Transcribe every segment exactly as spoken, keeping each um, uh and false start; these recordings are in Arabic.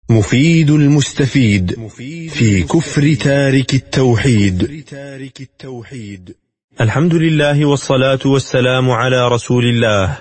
مفيد المستفيد في كفر تارك التوحيد. الحمد لله والصلاة والسلام على رسول الله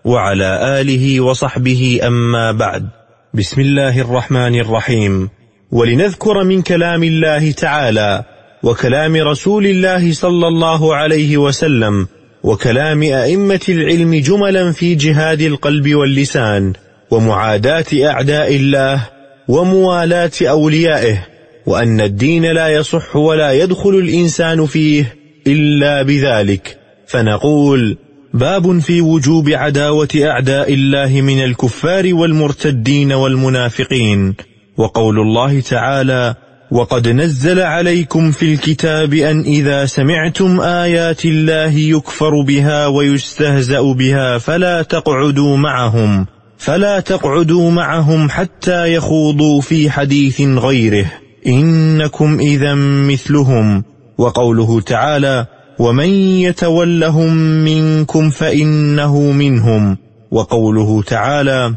وعلى آله وصحبه، أما بعد. بسم الله الرحمن الرحيم. ولنذكر من كلام الله تعالى وكلام رسول الله صلى الله عليه وسلم وكلام أئمة العلم جملا في جهاد القلب واللسان ومعاداة أعداء الله وموالاة أوليائه، وأن الدين لا يصح ولا يدخل الإنسان فيه إلا بذلك. فنقول: باب في وجوب عداوة أعداء الله من الكفار والمرتدين والمنافقين. وقول الله تعالى: وقد نزل عليكم في الكتاب أن إذا سمعتم آيات الله يكفر بها ويستهزأ بها فلا تقعدوا معهم فلا تقعدوا معهم حتى يخوضوا في حديث غيره إنكم إذا مثلهم. وقوله تعالى: ومن يتولهم منكم فإنه منهم. وقوله تعالى: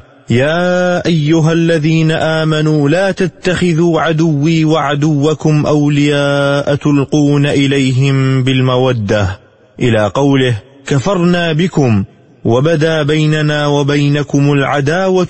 يا أيها الذين آمنوا لا تتخذوا عدوي وعدوكم أولياء تلقون إليهم بالمودة، إلى قوله: كفرنا بكم وبدا بيننا وبينكم العداوة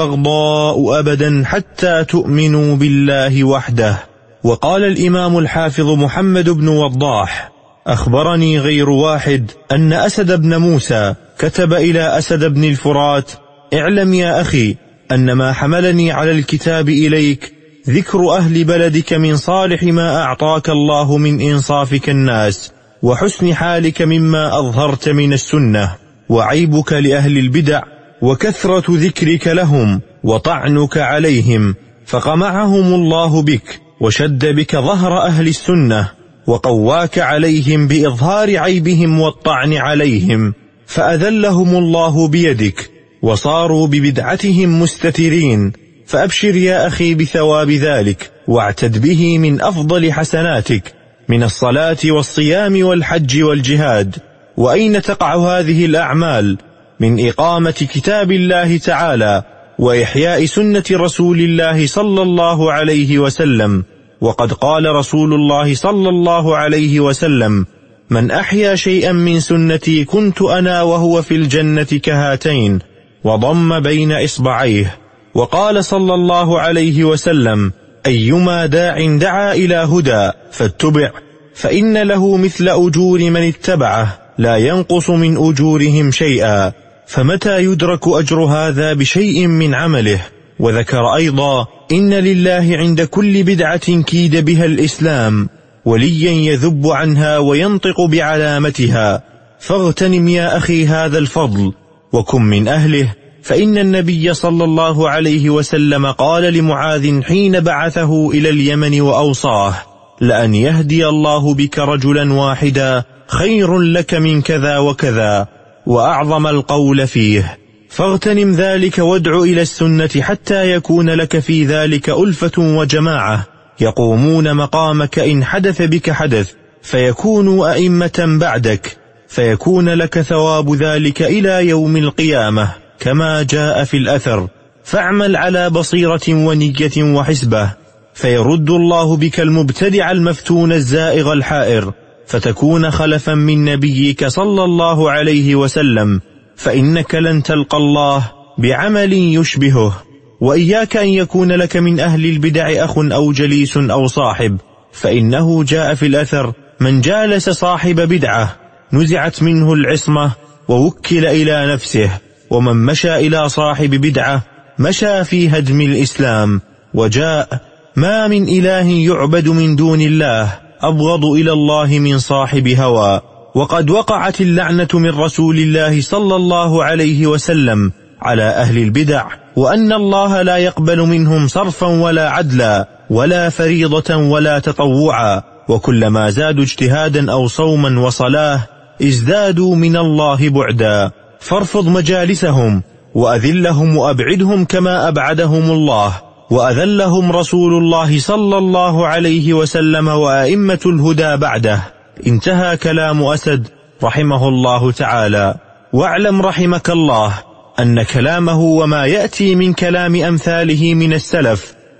والبغضاء أبدا حتى تؤمنوا بالله وحده. وقال الإمام الحافظ محمد بن وضاح: أخبرني غير واحد أن أسد بن موسى كتب إلى أسد بن الفرات: اعلم يا أخي أن ما حملني على الكتاب إليك ذكر أهل بلدك من صالح ما أعطاك الله من إنصافك الناس وحسن حالك مما أظهرت من السنة، وعيبك لأهل البدع وكثرة ذكرك لهم وطعنك عليهم، فقمعهم الله بك وشد بك ظهر أهل السنة وقواك عليهم بإظهار عيبهم والطعن عليهم، فأذلهم الله بيدك وصاروا ببدعتهم مستترين. فأبشر يا أخي بثواب ذلك، واعتد به من أفضل حسناتك من الصلاة والصيام والحج والجهاد. وأين تقع هذه الأعمال من إقامة كتاب الله تعالى وإحياء سنة رسول الله صلى الله عليه وسلم؟ وقد قال رسول الله صلى الله عليه وسلم: من أحيا شيئا من سنتي كنت أنا وهو في الجنة كهاتين، وضم بين إصبعيه. وقال صلى الله عليه وسلم: أيما داع دعا إلى هدى فاتبع فإن له مثل أجور من اتبعه لا ينقص من أجورهم شيئا. فمتى يدرك أجر هذا بشيء من عمله؟ وذكر أيضا: إن لله عند كل بدعة كيد بها الإسلام وليا يذب عنها وينطق بعلامتها. فاغتنم يا أخي هذا الفضل وكن من أهله، فإن النبي صلى الله عليه وسلم قال لمعاذ حين بعثه إلى اليمن وأوصاه: لأن يهدي الله بك رجلا واحدا خير لك من كذا وكذا، وأعظم القول فيه. فاغتنم ذلك وادع إلى السنة حتى يكون لك في ذلك ألفة وجماعة يقومون مقامك إن حدث بك حدث، فيكونوا أئمة بعدك، فيكون لك ثواب ذلك إلى يوم القيامة كما جاء في الأثر. فاعمل على بصيرة ونية وحسبة، فيرد الله بك المبتدع المفتون الزائغ الحائر، فتكون خلفا من نبيك صلى الله عليه وسلم، فإنك لن تلقى الله بعمل يشبهه. وإياك أن يكون لك من أهل البدع أخ أو جليس أو صاحب، فإنه جاء في الأثر: من جالس صاحب بدعة نزعت منه العصمة ووكل إلى نفسه، ومن مشى إلى صاحب بدعة مشى في هدم الإسلام. وجاء: ما من إله يعبد من دون الله أبغض إلى الله من صاحب هوى. وقد وقعت اللعنة من رسول الله صلى الله عليه وسلم على أهل البدع، وأن الله لا يقبل منهم صرفا ولا عدلا ولا فريضة ولا تطوعا، وكلما زادوا اجتهادا أو صوما وصلاة ازدادوا من الله بعدا. فارفض مجالسهم وأذلهم وأبعدهم كما أبعدهم الله وأذلهم رسول الله صلى الله عليه وسلم وأئمة الهدى بعده. انتهى كلام أسد رحمه الله تعالى. واعلم رحمك الله أن كلامه وما يأتي من كلام أمثاله من السلف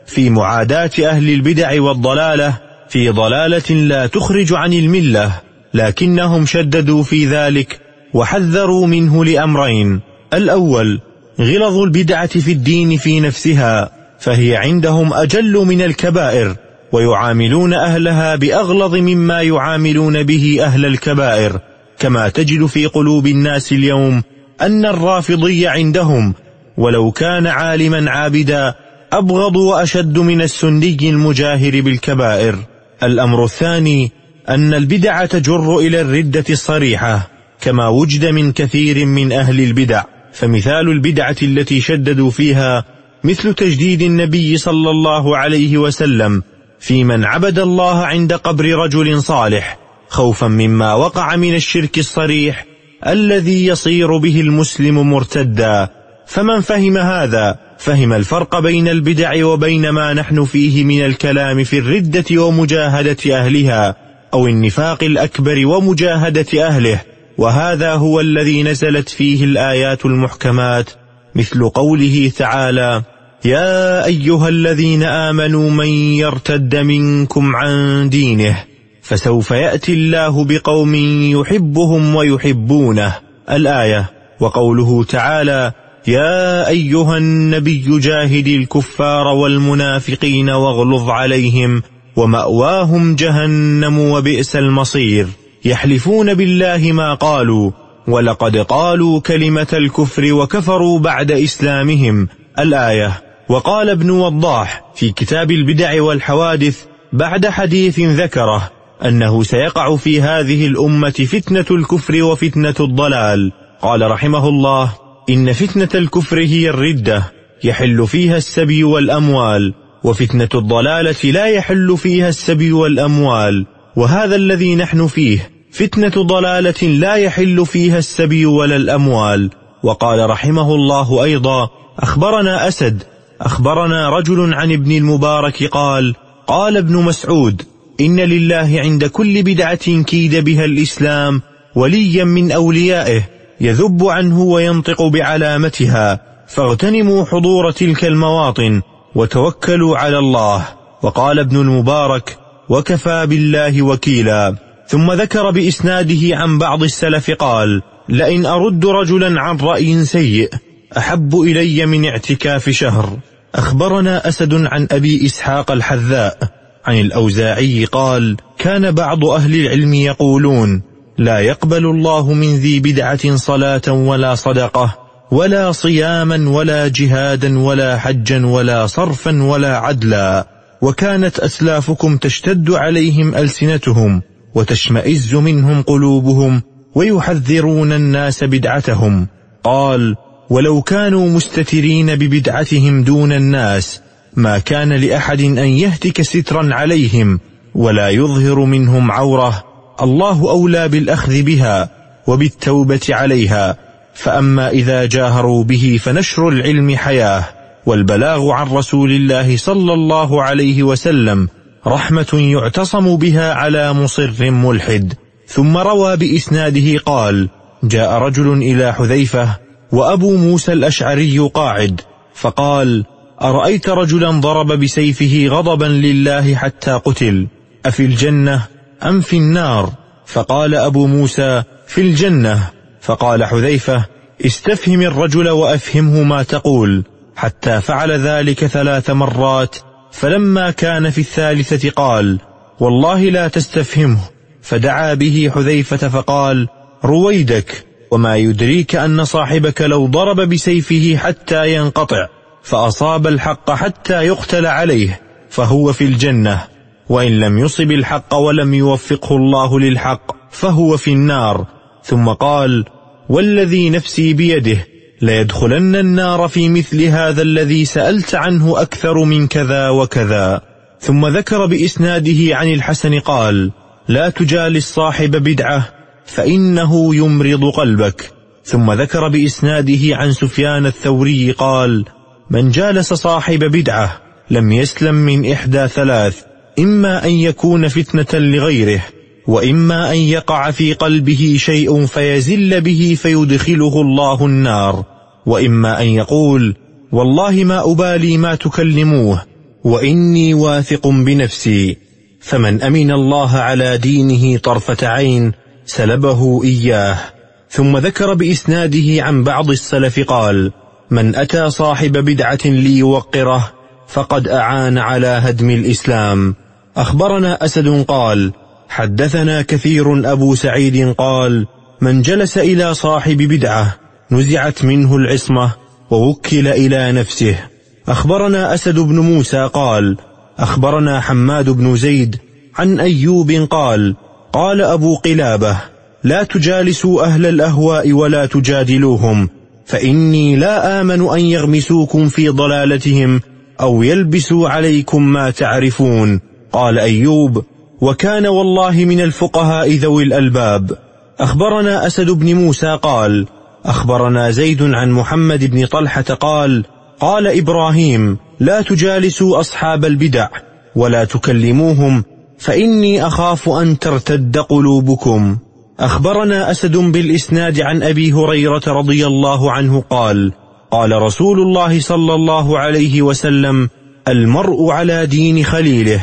في معاداة أهل البدع والضلالة في ضلالة لا تخرج عن الملة، لكنهم شددوا في ذلك وحذروا منه لأمرين: الأول غلظ البدعة في الدين في نفسها، فهي عندهم أجل من الكبائر، ويعاملون أهلها بأغلظ مما يعاملون به أهل الكبائر، كما تجد في قلوب الناس اليوم أن الرافضي عندهم ولو كان عالما عابدا أبغض وأشد من السني المجاهر بالكبائر. الأمر الثاني أن البدع تجر إلى الردة الصريحة، كما وجد من كثير من أهل البدع، فمثال البدعة التي شددوا فيها مثل تجديد النبي صلى الله عليه وسلم في من عبد الله عند قبر رجل صالح خوفا مما وقع من الشرك الصريح الذي يصير به المسلم مرتدا. فمن فهم هذا فهم الفرق بين البدع وبين ما نحن فيه من الكلام في الردة ومجاهدة أهلها، أو النفاق الأكبر ومجاهدة أهله، وهذا هو الذي نزلت فيه الآيات المحكمات، مثل قوله تعالى: يا أيها الذين آمنوا من يرتد منكم عن دينه فسوف يأتي الله بقوم يحبهم ويحبونه، الآية. وقوله تعالى: يا أيها النبي جاهد الكفار والمنافقين واغلظ عليهم ومأواهم جهنم وبئس المصير، يحلفون بالله ما قالوا ولقد قالوا كلمة الكفر وكفروا بعد إسلامهم، الآية. وقال ابن وضاح في كتاب البدع والحوادث بعد حديث ذكره أنه سيقع في هذه الأمة فتنة الكفر وفتنة الضلال، قال رحمه الله: إن فتنة الكفر هي الردة يحل فيها السبي والأموال، وفتنة الضلالة لا يحل فيها السبي والأموال، وهذا الذي نحن فيه فتنة ضلالة لا يحل فيها السبي ولا الأموال. وقال رحمه الله أيضا: أخبرنا أسد أخبرنا رجل عن ابن المبارك قال: قال ابن مسعود: إن لله عند كل بدعة كيد بها الإسلام وليا من أوليائه يذب عنه وينطق بعلامتها، فاغتنموا حضور تلك المواطن وتوكلوا على الله. وقال ابن المبارك: وكفى بالله وكيلا. ثم ذكر بإسناده عن بعض السلف قال: لئن أرد رجلا عن رأي سيء أحب إلي من اعتكاف شهر. أخبرنا أسد عن أبي إسحاق الحذاء عن الأوزاعي قال: كان بعض أهل العلم يقولون: لا يقبل الله من ذي بدعة صلاة ولا صدقة ولا صياما ولا جهادا ولا حجا ولا صرفا ولا عدلا، وكانت أسلافكم تشتد عليهم ألسنتهم وتشمئز منهم قلوبهم ويحذرون الناس بدعتهم. قال: ولو كانوا مستترين ببدعتهم دون الناس ما كان لأحد أن يهتك سترا عليهم ولا يظهر منهم عورة، الله أولى بالأخذ بها وبالتوبة عليها. فأما إذا جاهروا به فنشر العلم حياة، والبلاغ عن رسول الله صلى الله عليه وسلم رحمة يعتصم بها على مصر ملحد. ثم روى بإسناده قال: جاء رجل إلى حذيفة وأبو موسى الأشعري قاعد، فقال: أرأيت رجلا ضرب بسيفه غضبا لله حتى قتل، أفي الجنة أم في النار؟ فقال أبو موسى: في الجنة. فقال حذيفة: استفهم الرجل وأفهمه ما تقول، حتى فعل ذلك ثلاث مرات، فلما كان في الثالثة قال: والله لا تستفهمه. فدعا به حذيفة فقال: رويدك، وما يدريك أن صاحبك لو ضرب بسيفه حتى ينقطع فأصاب الحق حتى يقتل عليه فهو في الجنة، وإن لم يصب الحق ولم يوفقه الله للحق فهو في النار. ثم قال: والذي نفسي بيده ليدخلن النار في مثل هذا الذي سألت عنه أكثر من كذا وكذا. ثم ذكر بإسناده عن الحسن قال: لا تجالس صاحب بدعة فإنه يمرض قلبك. ثم ذكر بإسناده عن سفيان الثوري قال: من جالس صاحب بدعة لم يسلم من إحدى ثلاث: إما أن يكون فتنة لغيره، وإما أن يقع في قلبه شيء فيزل به فيدخله الله النار، وإما أن يقول: والله ما أبالي ما تكلموه، وإني واثق بنفسي، فمن أمن الله على دينه طرفة عين سلبه إياه. ثم ذكر بإسناده عن بعض السلف قال: من أتى صاحب بدعة ليوقره فقد أعان على هدم الإسلام. أخبرنا أسد قال: حدثنا كثير أبو سعيد قال: من جلس إلى صاحب بدعة نزعت منه العصمة ووكل إلى نفسه. أخبرنا أسد بن موسى قال: أخبرنا حماد بن زيد عن أيوب قال: قال أبو قلابة: لا تجالسوا أهل الأهواء ولا تجادلوهم، فإني لا آمن أن يغمسوكم في ضلالتهم أو يلبسوا عليكم ما تعرفون. قال أيوب: وكان والله من الفقهاء ذوي الألباب. أخبرنا أسد بن موسى قال: أخبرنا زيد عن محمد بن طلحة قال: قال إبراهيم: لا تجالسوا أصحاب البدع ولا تكلموهم، فإني أخاف أن ترتد قلوبكم. أخبرنا أسد بالإسناد عن أبي هريرة رضي الله عنه قال: قال رسول الله صلى الله عليه وسلم: المرء على دين خليله،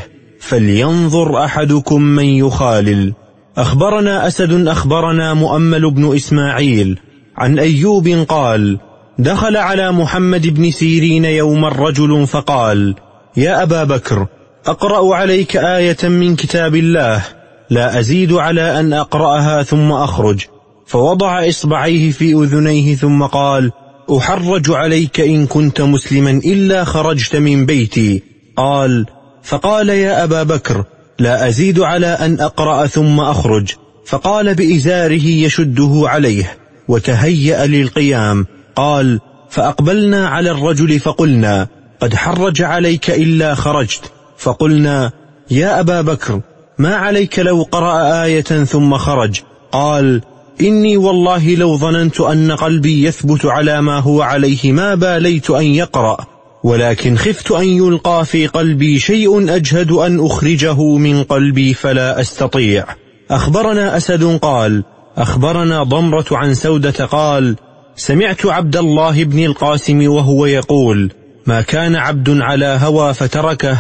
فلينظر أحدكم من يخالل. أخبرنا أسد أخبرنا مؤمل بن إسماعيل عن أيوب قال: دخل على محمد بن سيرين يوما رجل فقال: يا أبا بكر، أقرأ عليك آية من كتاب الله لا أزيد على أن أقرأها ثم أخرج. فوضع إصبعيه في أذنيه ثم قال: أحرج عليك إن كنت مسلما إلا خرجت من بيتي. قال: فقال: يا أبا بكر، لا أزيد على أن أقرأ ثم أخرج. فقال بإزاره يشده عليه وتهيأ للقيام. قال: فأقبلنا على الرجل فقلنا: قد حرج عليك إلا خرجت. فقلنا: يا أبا بكر، ما عليك لو قرأ آية ثم خرج؟ قال: إني والله لو ظننت أن قلبي يثبت على ما هو عليه ما باليت أن يقرأ، ولكن خفت أن يلقى في قلبي شيء أجهد أن أخرجه من قلبي فلا أستطيع. أخبرنا أسد قال: أخبرنا ضمرة عن سودة قال: سمعت عبد الله بن القاسم وهو يقول: ما كان عبد على هوى فتركه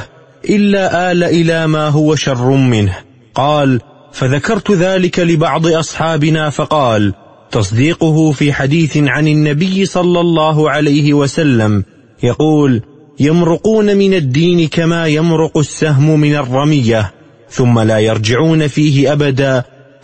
إلا آل إلى ما هو شر منه. قال: فذكرت ذلك لبعض أصحابنا فقال: تصديقه في حديث عن النبي صلى الله عليه وسلم يقول: يمرقون من الدين كما يمرق السهم من الرمية، ثم لا يرجعون فيه أبدا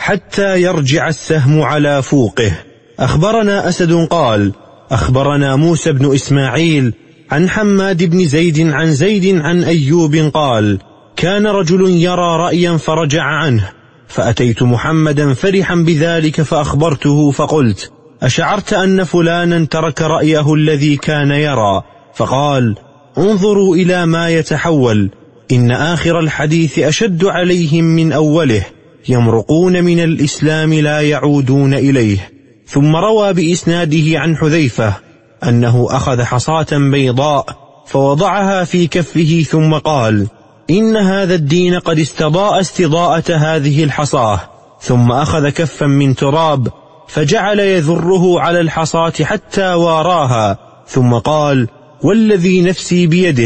حتى يرجع السهم على فوقه. أخبرنا أسد قال: أخبرنا موسى بن إسماعيل عن حماد بن زيد عن زيد عن أيوب قال: كان رجل يرى رأيا فرجع عنه، فأتيت محمدا فرحا بذلك فأخبرته فقلت: أشعرت أن فلانا ترك رأيه الذي كان يرى؟ فقال: انظروا إلى ما يتحول، إن آخر الحديث أشد عليهم من أوله، يمرقون من الإسلام لا يعودون إليه. ثم روى بإسناده عن حذيفة أنه أخذ حصاة بيضاء فوضعها في كفه ثم قال: إن هذا الدين قد استضاء استضاءة هذه الحصاة. ثم أخذ كفا من تراب فجعل يذره على الحصاة حتى واراها، ثم قال: والذي نفسي بيده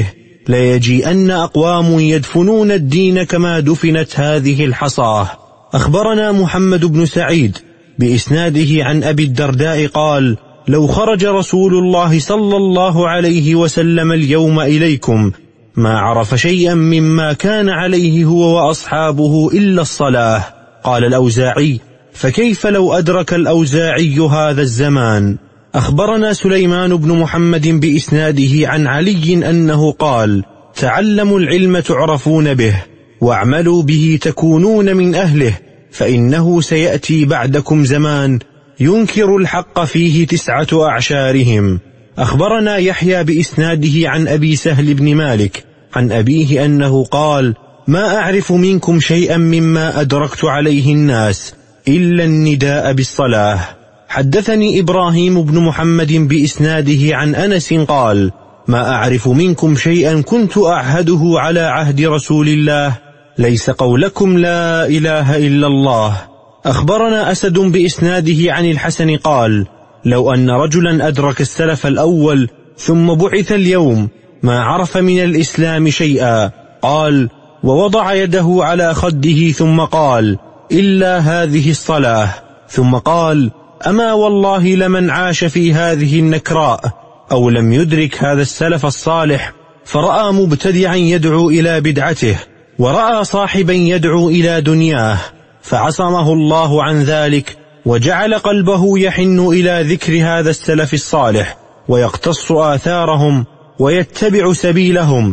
ليجيئن أقوام يدفنون الدين كما دفنت هذه الحصاة. أخبرنا محمد بن سعيد بإسناده عن أبي الدرداء قال: لو خرج رسول الله صلى الله عليه وسلم اليوم إليكم ما عرف شيئا مما كان عليه هو وأصحابه إلا الصلاة. قال الأوزاعي: فكيف لو أدرك الأوزاعي هذا الزمان؟ أخبرنا سليمان بن محمد بإسناده عن علي أنه قال: تعلموا العلم تعرفون به، واعملوا به تكونون من أهله، فإنه سيأتي بعدكم زمان ينكر الحق فيه تسعة أعشارهم. أخبرنا يحيى بإسناده عن أبي سهل بن مالك عن أبيه أنه قال: ما أعرف منكم شيئا مما أدركت عليه الناس إلا النداء بالصلاة. حدثني إبراهيم بن محمد بإسناده عن أنس قال: ما أعرف منكم شيئا كنت أعهده على عهد رسول الله ليس قولكم لا إله إلا الله. أخبرنا أسد بإسناده عن الحسن قال: لو أن رجلا أدرك السلف الأول ثم بعث اليوم ما عرف من الإسلام شيئا. قال: ووضع يده على خده ثم قال: إلا هذه الصلاة. ثم قال: أما والله لمن عاش في هذه النكراء أو لم يدرك هذا السلف الصالح فرأى مبتدعا يدعو إلى بدعته ورأى صاحبا يدعو إلى دنياه فعصمه الله عن ذلك وجعل قلبه يحن إلى ذكر هذا السلف الصالح ويقتص آثارهم ويتبع سبيلهم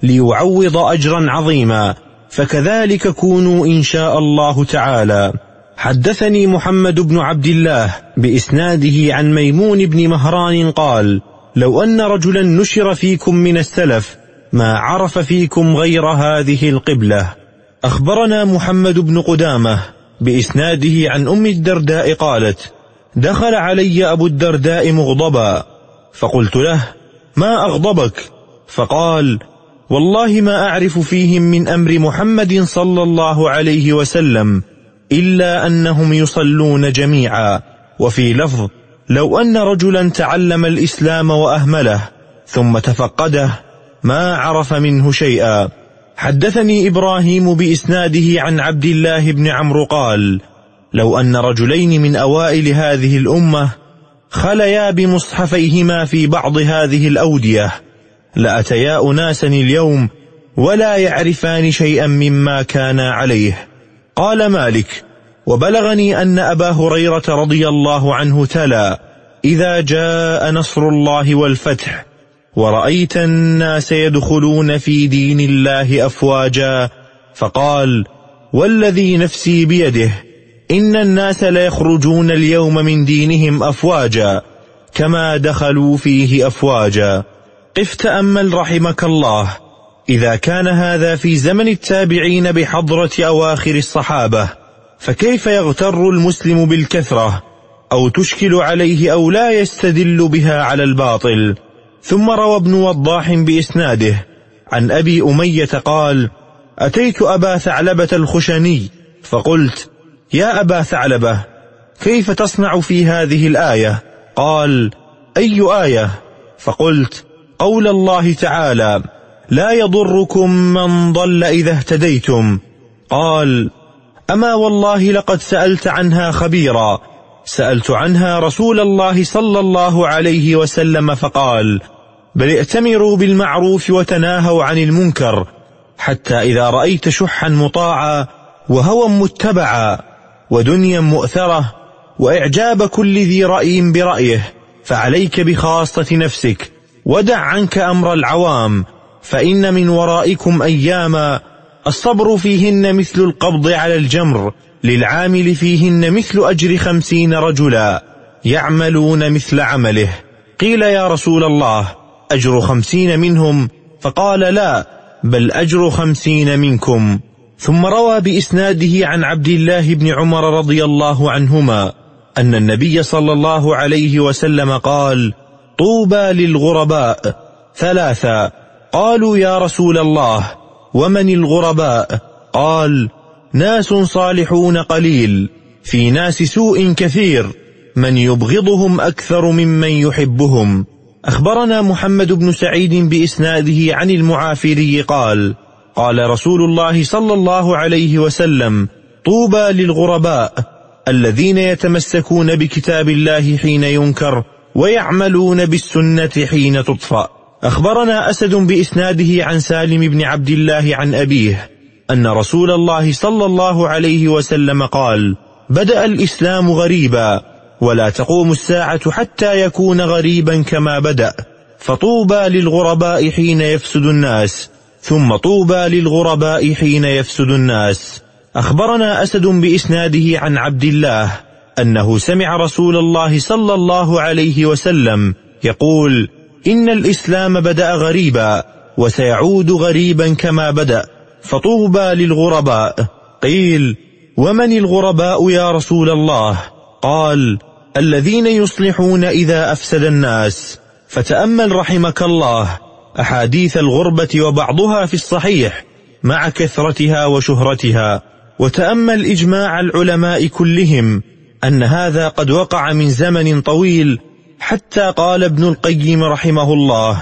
ليعوض أجرا عظيما. فكذلك كونوا إن شاء الله تعالى. حدثني محمد بن عبد الله بإسناده عن ميمون بن مهران قال: لو أن رجلا نشر فيكم من السلف ما عرف فيكم غير هذه القبلة. أخبرنا محمد بن قدامة بإسناده عن أم الدرداء قالت: دخل علي أبو الدرداء مغضبا فقلت له: ما أغضبك؟ فقال: والله ما أعرف فيهم من أمر محمد صلى الله عليه وسلم إلا أنهم يصلون جميعا. وفي لفظ: لو أن رجلا تعلم الإسلام وأهمله ثم تفقده ما عرف منه شيئا. حدثني إبراهيم بإسناده عن عبد الله بن عمرو قال: لو أن رجلين من أوائل هذه الأمة خليا بمصحفيهما في بعض هذه الأودية لأتيا أناسا اليوم ولا يعرفان شيئا مما كانا عليه. قال مالك: وبلغني أن أبا هريرة رضي الله عنه تلا: إذا جاء نصر الله والفتح ورأيت الناس يدخلون في دين الله أفواجا، فقال: والذي نفسي بيده إن الناس ليخرجون اليوم من دينهم أفواجا كما دخلوا فيه أفواجا. قف تأمل رحمك الله، إذا كان هذا في زمن التابعين بحضرة أواخر الصحابة فكيف يغتر المسلم بالكثرة أو تشكل عليه أو لا يستدل بها على الباطل. ثم روى ابن وضاح بإسناده عن أبي أمية قال: أتيت أبا ثعلبة الخشني فقلت: يا أبا ثعلبة، كيف تصنع في هذه الآية؟ قال: أي آية؟ فقلت: قول الله تعالى: لا يضركم من ضل إذا اهتديتم. قال: أما والله لقد سألت عنها خبيرا، سألت عنها رسول الله صلى الله عليه وسلم فقال: بل ائتمروا بالمعروف وتناهوا عن المنكر، حتى إذا رأيت شحا مطاعا وهوى متبعا ودنيا مؤثرة وإعجاب كل ذي رأي برأيه فعليك بخاصة نفسك ودع عنك أمر العوام، فإن من ورائكم أياما الصبر فيهن مثل القبض على الجمر، للعامل فيهن مثل أجر خمسين رجلا يعملون مثل عمله. قيل: يا رسول الله، أجر خمسين منهم؟ فقال: لا، بل أجر خمسين منكم. ثم روى بإسناده عن عبد الله بن عمر رضي الله عنهما أن النبي صلى الله عليه وسلم قال: طوبى للغرباء ثلاثة. قالوا: يا رسول الله، ومن الغرباء؟ قال: ناس صالحون قليل في ناس سوء كثير، من يبغضهم أكثر ممن يحبهم. أخبرنا محمد بن سعيد بإسناده عن المعافري قال: قال رسول الله صلى الله عليه وسلم: طوبى للغرباء الذين يتمسكون بكتاب الله حين ينكر ويعملون بالسنة حين تطفأ. أخبرنا أسد بإسناده عن سالم بن عبد الله عن أبيه أن رسول الله صلى الله عليه وسلم قال: بدأ الإسلام غريبا ولا تقوم الساعة حتى يكون غريبا كما بدأ، فطوبى للغرباء حين يفسد الناس، ثم طوبى للغرباء حين يفسد الناس. أخبرنا أسد بإسناده عن عبد الله أنه سمع رسول الله صلى الله عليه وسلم يقول: إن الإسلام بدأ غريبا وسيعود غريبا كما بدأ، فطوبى للغرباء. قيل: ومن الغرباء يا رسول الله؟ قال: الذين يصلحون إذا أفسد الناس. فتأمل رحمك الله أحاديث الغربة وبعضها في الصحيح مع كثرتها وشهرتها، وتأمل إجماع العلماء كلهم أن هذا قد وقع من زمن طويل، حتى قال ابن القيم رحمه الله: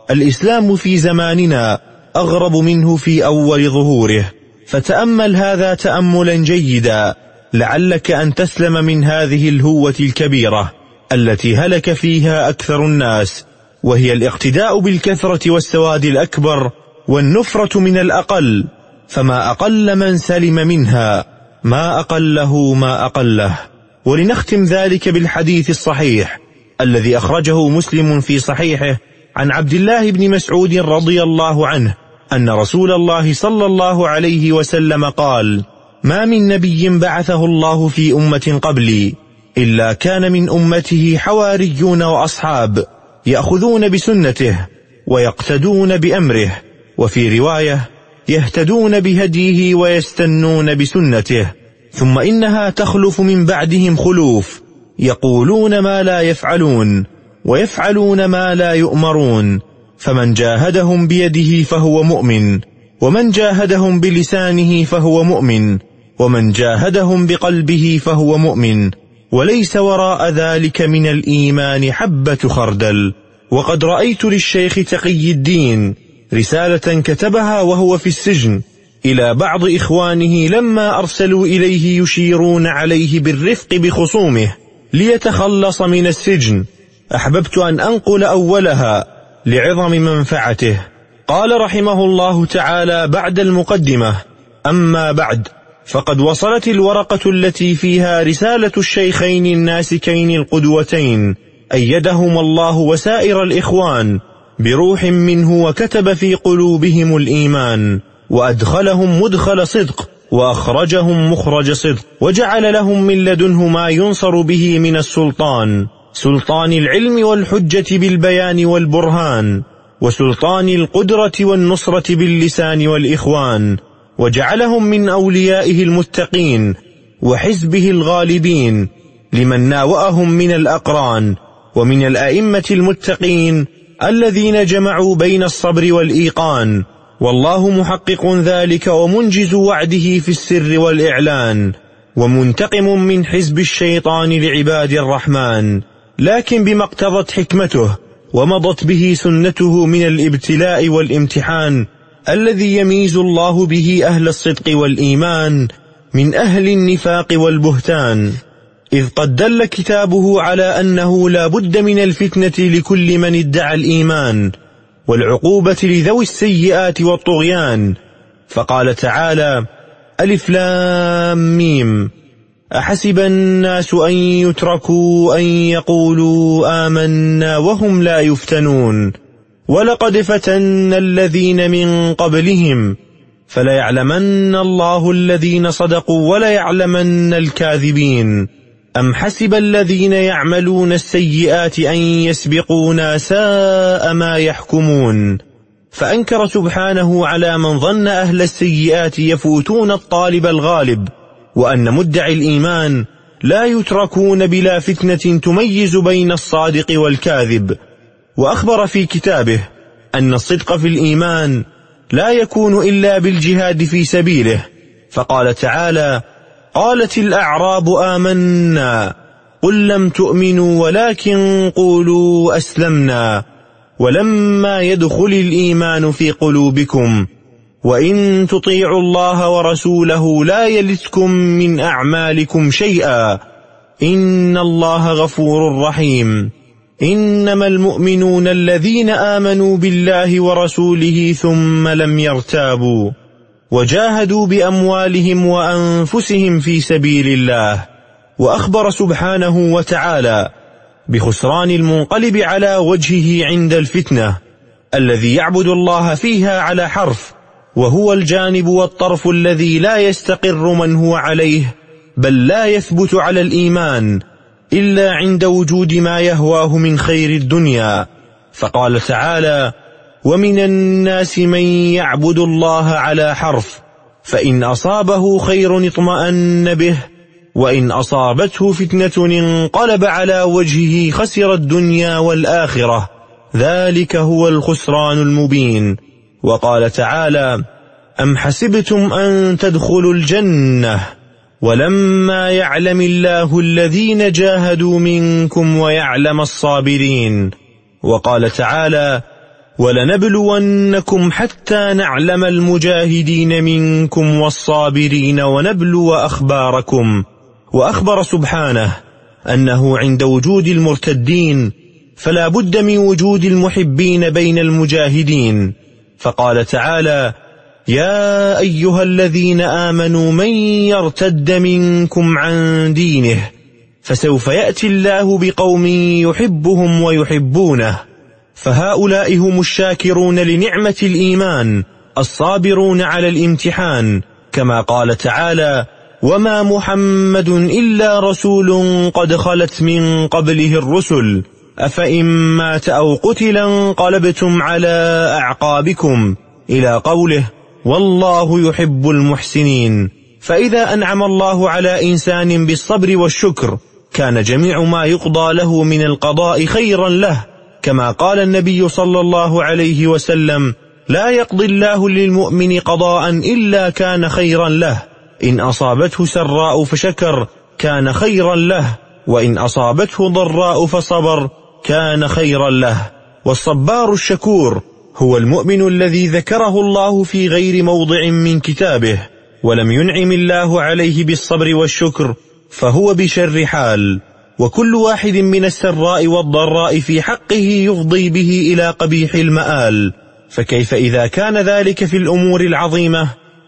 الإسلام في زماننا أغرب منه في أول ظهوره، فتأمل هذا تأملا جيدا لعلك أن تسلم من هذه الهوة الكبيرة التي هلك فيها أكثر الناس، وهي الاقتداء بالكثرة والسواد الأكبر والنفرة من الأقل، فما أقل من سلم منها ما أقله ما أقله. ولنختم ذلك بالحديث الصحيح الذي أخرجه مسلم في صحيحه عن عبد الله بن مسعود رضي الله عنه أن رسول الله صلى الله عليه وسلم قال: ما من نبي بعثه الله في أمة قبلي إلا كان من أمته حواريون وأصحاب يأخذون بسنته ويقتدون بأمره، وفي رواية يهتدون بهديه ويستنون بسنته، ثم إنها تخلف من بعدهم خلوف يقولون ما لا يفعلون ويفعلون ما لا يؤمرون، فمن جاهدهم بيده فهو مؤمن، ومن جاهدهم بلسانه فهو مؤمن، ومن جاهدهم بقلبه فهو مؤمن، وليس وراء ذلك من الإيمان حبة خردل. وقد رأيت للشيخ تقي الدين رسالة كتبها وهو في السجن إلى بعض إخوانه لما أرسلوا إليه يشيرون عليه بالرفق بخصومه ليتخلص من السجن، أحببت أن أنقل أولها لعظم منفعته. قال رحمه الله تعالى بعد المقدمة: أما بعد، فقد وصلت الورقة التي فيها رسالة الشيخين الناسكين القدوتين أيدهم الله وسائر الإخوان بروح منه، وكتب في قلوبهم الإيمان، وأدخلهم مدخل صدق، وأخرجهم مخرج صدق، وجعل لهم من لدنه ما ينصر به من السلطان، سلطان العلم والحجة بالبيان والبرهان، وسلطان القدرة والنصرة باللسان والإخوان، وجعلهم من أوليائه المتقين وحزبه الغالبين لمن ناوأهم من الأقران ومن الأئمة المتقين الذين جمعوا بين الصبر والإيقان، والله محقق ذلك ومنجز وعده في السر والإعلان، ومنتقم من حزب الشيطان لعباد الرحمن، لكن بما اقتضت حكمته ومضت به سنته من الابتلاء والامتحان الذي يميز الله به أهل الصدق والإيمان من أهل النفاق والبهتان، إذ قد دل كتابه على أنه لا بد من الفتنة لكل من ادعى الإيمان، والعقوبة لذوي السيئات والطغيان، فقال تعالى: ألف لام ميم، أحسب الناس أن يتركوا أن يقولوا آمنا وهم لا يفتنون، ولقد فتنا الذين من قبلهم فليعلمن الله الذين صدقوا وليعلمن الكاذبين، أم حسب الذين يعملون السيئات أن يسبقونا ساء ما يحكمون. فأنكر سبحانه على من ظن أهل السيئات يفوتون الطالب الغالب، وأن مدعي الإيمان لا يتركون بلا فتنة تميز بين الصادق والكاذب. وأخبر في كتابه أن الصدق في الإيمان لا يكون إلا بالجهاد في سبيله، فقال تعالى: قالت الأعراب آمنا قل لم تؤمنوا ولكن قولوا أسلمنا ولما يدخل الإيمان في قلوبكم وإن تطيعوا الله ورسوله لا يلتكم من أعمالكم شيئا إن الله غفور رحيم. إنما المؤمنون الذين آمنوا بالله ورسوله ثم لم يرتابوا وجاهدوا بأموالهم وأنفسهم في سبيل الله. وأخبر سبحانه وتعالى بخسران المنقلب على وجهه عند الفتنة الذي يعبد الله فيها على حرف، وهو الجانب والطرف الذي لا يستقر من هو عليه بل لا يثبت على الإيمان إلا عند وجود ما يهواه من خير الدنيا. فقال تعالى: ومن الناس من يعبد الله على حرف فإن أصابه خير اطمأن به وإن أصابته فتنة انقلب على وجهه خسر الدنيا والآخرة ذلك هو الخسران المبين. وقال تعالى: أم حسبتم أن تدخلوا الجنة ولما يعلم الله الذين جاهدوا منكم ويعلم الصابرين. وقال تعالى: ولنبلونكم حتى نعلم المجاهدين منكم والصابرين ونبلو أخباركم. وأخبر سبحانه أنه عند وجود المرتدين فلا بد من وجود المحبين بين المجاهدين، فقال تعالى: يا أيها الذين آمنوا من يرتد منكم عن دينه فسوف يأتي الله بقوم يحبهم ويحبونه. فهؤلاء هم الشاكرون لنعمة الإيمان الصابرون على الامتحان، كما قال تعالى: وما محمد إلا رسول قد خلت من قبله الرسل أفإن مات أو قتل انقلبتم على أعقابكم، إلى قوله: والله يحب المحسنين. فإذا أنعم الله على إنسان بالصبر والشكر كان جميع ما يقضى له من القضاء خيرا له، كما قال النبي صلى الله عليه وسلم: لا يقضي الله للمؤمن قضاء إلا كان خيرا له، إن أصابته سراء فشكر كان خيرا له، وإن أصابته ضراء فصبر كان خيرا له. والصبار الشكور هو المؤمن الذي ذكره الله في غير موضع من كتابه ولم ينعم الله عليه بالصبر والشكر فهو بشر حال. وكل واحد من السراء والضراء في حقه يفضي به إلى قبيح المآل، فكيف إذا كان ذلك في الأمور العظيمة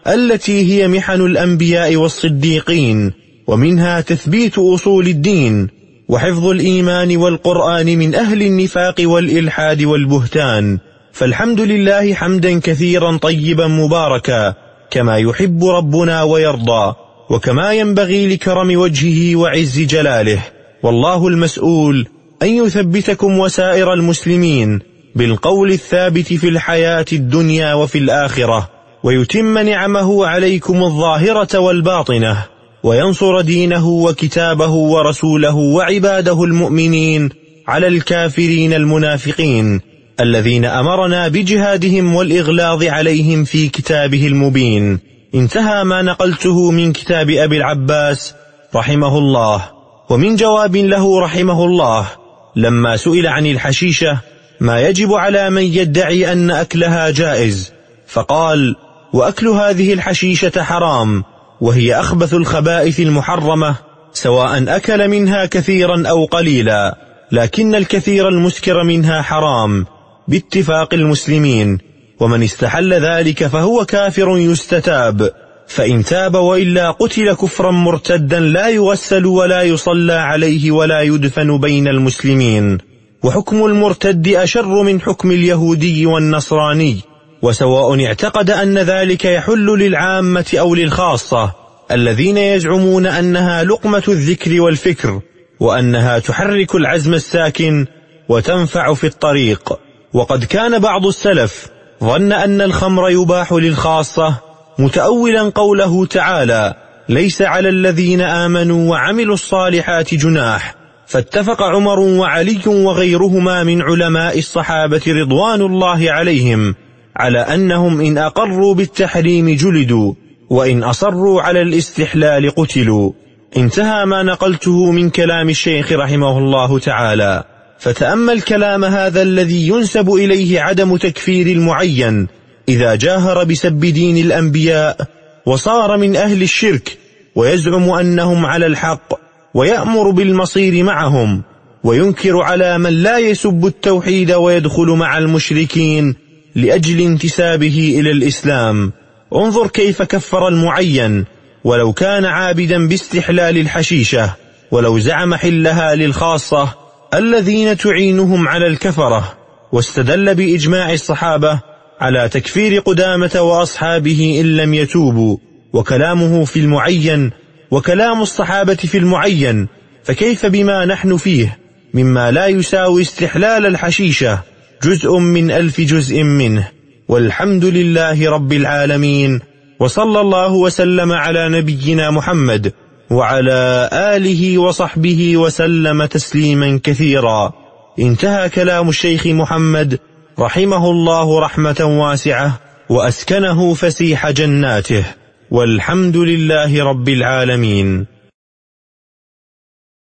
التي هي محن الأنبياء والصديقين، ومنها تثبيت أصول الدين وحفظ الإيمان والقرآن من أهل النفاق والإلحاد والبهتان. فالحمد لله حمدا كثيرا طيبا مباركا كما يحب ربنا ويرضى، وكما ينبغي لكرم وجهه وعز جلاله. والله المسؤول أن يثبتكم وسائر المسلمين بالقول الثابت في الحياة الدنيا وفي الآخرة، ويتم نعمه عليكم الظاهرة والباطنة، وينصر دينه وكتابه ورسوله وعباده المؤمنين على الكافرين المنافقين الذين أمرنا بجهادهم والإغلاظ عليهم في كتابه المبين. انتهى ما نقلته من كتاب أبي العباس رحمه الله. ومن جواب له رحمه الله لما سئل عن الحشيشة ما يجب على من يدعي أن أكلها جائز، فقال: وأكل هذه الحشيشة حرام، وهي أخبث الخبائث المحرمة، سواء أكل منها كثيرا أو قليلا، لكن الكثير المسكر منها حرام باتفاق المسلمين، ومن استحل ذلك فهو كافر يستتاب، فإن تاب وإلا قتل كفرا مرتدا لا يغسل ولا يصلى عليه ولا يدفن بين المسلمين. وحكم المرتد أشر من حكم اليهودي والنصراني، وسواء اعتقد أن ذلك يحل للعامة أو للخاصة الذين يزعمون أنها لقمة الذكر والفكر، وأنها تحرك العزم الساكن وتنفع في الطريق. وقد كان بعض السلف ظن أن الخمر يباح للخاصة متأولا قوله تعالى: ليس على الذين آمنوا وعملوا الصالحات جناح، فاتفق عمر وعلي وغيرهما من علماء الصحابة رضوان الله عليهم على أنهم إن أقروا بالتحريم جلدوا، وإن أصروا على الاستحلال قتلوا. انتهى ما نقلته من كلام الشيخ رحمه الله تعالى. فتأمل كلام هذا الذي ينسب إليه عدم تكفير المعين إذا جاهر بسب دين الأنبياء وصار من أهل الشرك، ويزعم أنهم على الحق ويأمر بالمصير معهم، وينكر على من لا يسب التوحيد ويدخل مع المشركين لأجل انتسابه إلى الإسلام. انظر كيف كفر المعين ولو كان عابدا باستحلال الحشيشة، ولو زعم حلها للخاصة الذين تعينهم على الكفرة. واستدل بإجماع الصحابة على تكفير قدامة وأصحابه إن لم يتوبوا، وكلامه في المعين وكلام الصحابة في المعين، فكيف بما نحن فيه مما لا يساوي استحلال الحشيشة جزء من ألف جزء منه. والحمد لله رب العالمين، وصلى الله وسلم على نبينا محمد وعلى آله وصحبه وسلم تسليما كثيرا. انتهى كلام الشيخ محمد رحمه الله رحمة واسعة، وأسكنه فسيح جناته، والحمد لله رب العالمين.